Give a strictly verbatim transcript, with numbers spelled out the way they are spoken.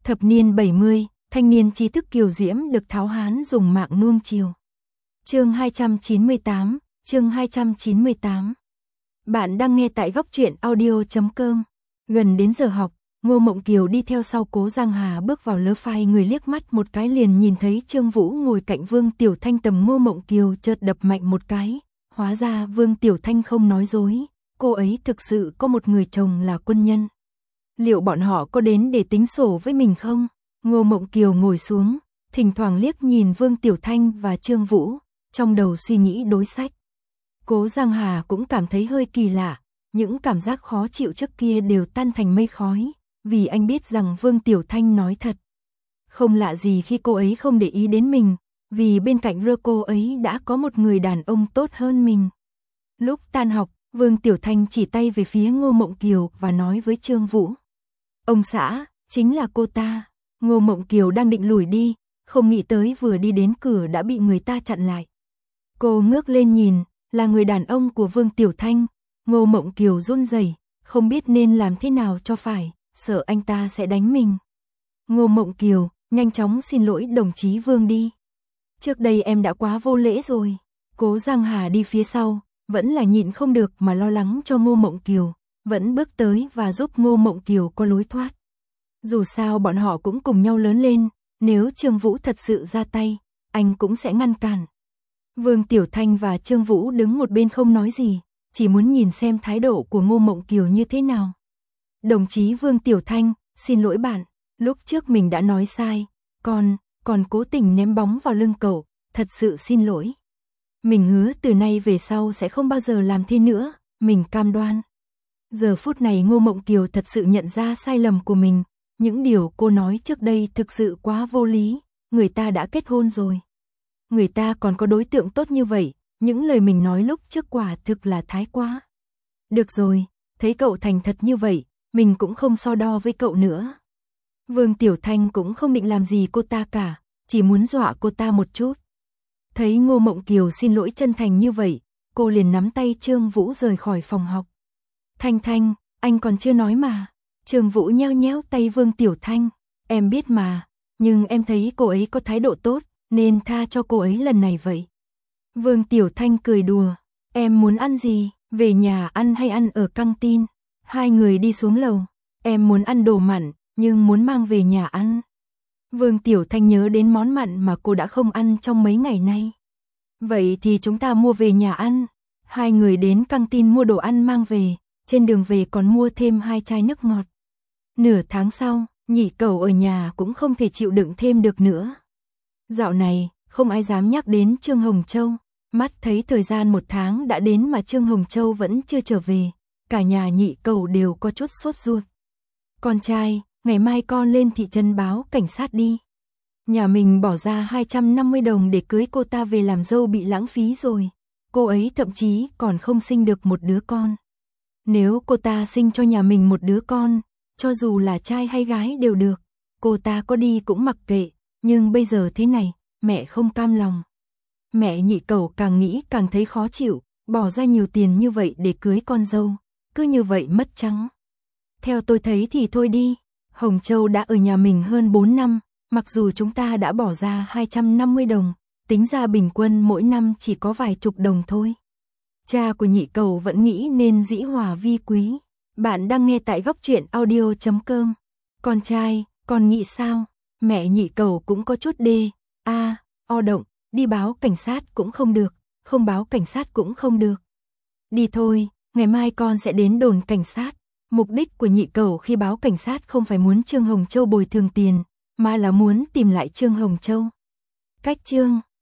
Thập niên bảy mươi, thanh niên trí thức kiều diễm được tháo hán dùng mạng nuông chiều. Chương hai trăm chín mươi tám, chương hai trăm chín mươi tám. Bạn đang nghe tại góc truyện audio chấm com. Gần đến giờ học, Ngô Mộng Kiều đi theo sau Cố Giang Hà bước vào lớp, phai người liếc mắt một cái liền nhìn thấy Trương Vũ ngồi cạnh Vương Tiểu Thanh, tầm Ngô Mộng Kiều chợt đập mạnh một cái. Hóa ra Vương Tiểu Thanh không nói dối, cô ấy thực sự có một người chồng là quân nhân. Liệu bọn họ có đến để tính sổ với mình không? Ngô Mộng Kiều ngồi xuống, thỉnh thoảng liếc nhìn Vương Tiểu Thanh và Trương Vũ, trong đầu suy nghĩ đối sách. Cố Giang Hà cũng cảm thấy hơi kỳ lạ, những cảm giác khó chịu trước kia đều tan thành mây khói, vì anh biết rằng Vương Tiểu Thanh nói thật. Không lạ gì khi cô ấy không để ý đến mình, vì bên cạnh rơ cô ấy đã có một người đàn ông tốt hơn mình. Lúc tan học, Vương Tiểu Thanh chỉ tay về phía Ngô Mộng Kiều và nói với Trương Vũ. Ông xã, chính là cô ta. Ngô Mộng Kiều đang định lùi đi, không nghĩ tới vừa đi đến cửa đã bị người ta chặn lại. Cô ngước lên nhìn, là người đàn ông của Vương Tiểu Thanh. Ngô Mộng Kiều run rẩy, không biết nên làm thế nào cho phải, sợ anh ta sẽ đánh mình. Ngô Mộng Kiều, nhanh chóng xin lỗi đồng chí Vương đi. Trước đây em đã quá vô lễ rồi. Cố Giang Hà đi phía sau, vẫn là nhịn không được mà lo lắng cho Ngô Mộng Kiều, vẫn bước tới và giúp Ngô Mộng Kiều có lối thoát. Dù sao bọn họ cũng cùng nhau lớn lên, nếu Trương Vũ thật sự ra tay, anh cũng sẽ ngăn cản. Vương Tiểu Thanh và Trương Vũ đứng một bên không nói gì, chỉ muốn nhìn xem thái độ của Ngô Mộng Kiều như thế nào. Đồng chí Vương Tiểu Thanh, xin lỗi bạn, lúc trước mình đã nói sai, còn, còn cố tình ném bóng vào lưng cậu, thật sự xin lỗi. Mình hứa từ nay về sau sẽ không bao giờ làm thế nữa, mình cam đoan. Giờ phút này Ngô Mộng Kiều thật sự nhận ra sai lầm của mình, những điều cô nói trước đây thực sự quá vô lý, người ta đã kết hôn rồi. Người ta còn có đối tượng tốt như vậy, những lời mình nói lúc trước quả thực là thái quá. Được rồi, thấy cậu thành thật như vậy, mình cũng không so đo với cậu nữa. Vương Tiểu Thanh cũng không định làm gì cô ta cả, chỉ muốn dọa cô ta một chút. Thấy Ngô Mộng Kiều xin lỗi chân thành như vậy, cô liền nắm tay Trương Vũ rời khỏi phòng học. Thanh Thanh, anh còn chưa nói mà. Trương Vũ nheo nhéo tay Vương Tiểu Thanh. Em biết mà, nhưng em thấy cô ấy có thái độ tốt, nên tha cho cô ấy lần này vậy. Vương Tiểu Thanh cười đùa. Em muốn ăn gì, về nhà ăn hay ăn ở căng tin? Hai người đi xuống lầu. Em muốn ăn đồ mặn, nhưng muốn mang về nhà ăn. Vương Tiểu Thanh nhớ đến món mặn mà cô đã không ăn trong mấy ngày nay. Vậy thì chúng ta mua về nhà ăn. Hai người đến căng tin mua đồ ăn mang về, trên đường về còn mua thêm hai chai nước ngọt. Nửa tháng sau, Nhị Cẩu ở nhà cũng không thể chịu đựng thêm được nữa. Dạo này, không ai dám nhắc đến Trương Hồng Châu. Mắt thấy thời gian một tháng đã đến mà Trương Hồng Châu vẫn chưa trở về, cả nhà Nhị Cẩu đều có chút sốt ruột. Con trai, ngày mai con lên thị trấn báo cảnh sát đi. Nhà mình bỏ ra hai trăm năm mươi đồng để cưới cô ta về làm dâu bị lãng phí rồi. Cô ấy thậm chí còn không sinh được một đứa con. Nếu cô ta sinh cho nhà mình một đứa con, cho dù là trai hay gái đều được, cô ta có đi cũng mặc kệ, nhưng bây giờ thế này, mẹ không cam lòng. Mẹ Nhị Cẩu càng nghĩ càng thấy khó chịu, bỏ ra nhiều tiền như vậy để cưới con dâu, cứ như vậy mất trắng. Theo tôi thấy thì thôi đi, Hồng Châu đã ở nhà mình hơn bốn năm, mặc dù chúng ta đã bỏ ra hai trăm năm mươi đồng, tính ra bình quân mỗi năm chỉ có vài chục đồng thôi. Cha của Nhị Cẩu vẫn nghĩ nên dĩ hòa vi quý. Bạn đang nghe tại góc truyện audio chấm com. Con trai, con nghĩ sao? Mẹ Nhị Cẩu cũng có chút đê, a, o động, đi báo cảnh sát cũng không được, không báo cảnh sát cũng không được. Đi thôi, ngày mai con sẽ đến đồn cảnh sát. Mục đích của Nhị Cẩu khi báo cảnh sát không phải muốn Trương Hồng Châu bồi thường tiền, mà là muốn tìm lại Trương Hồng Châu. Cách chương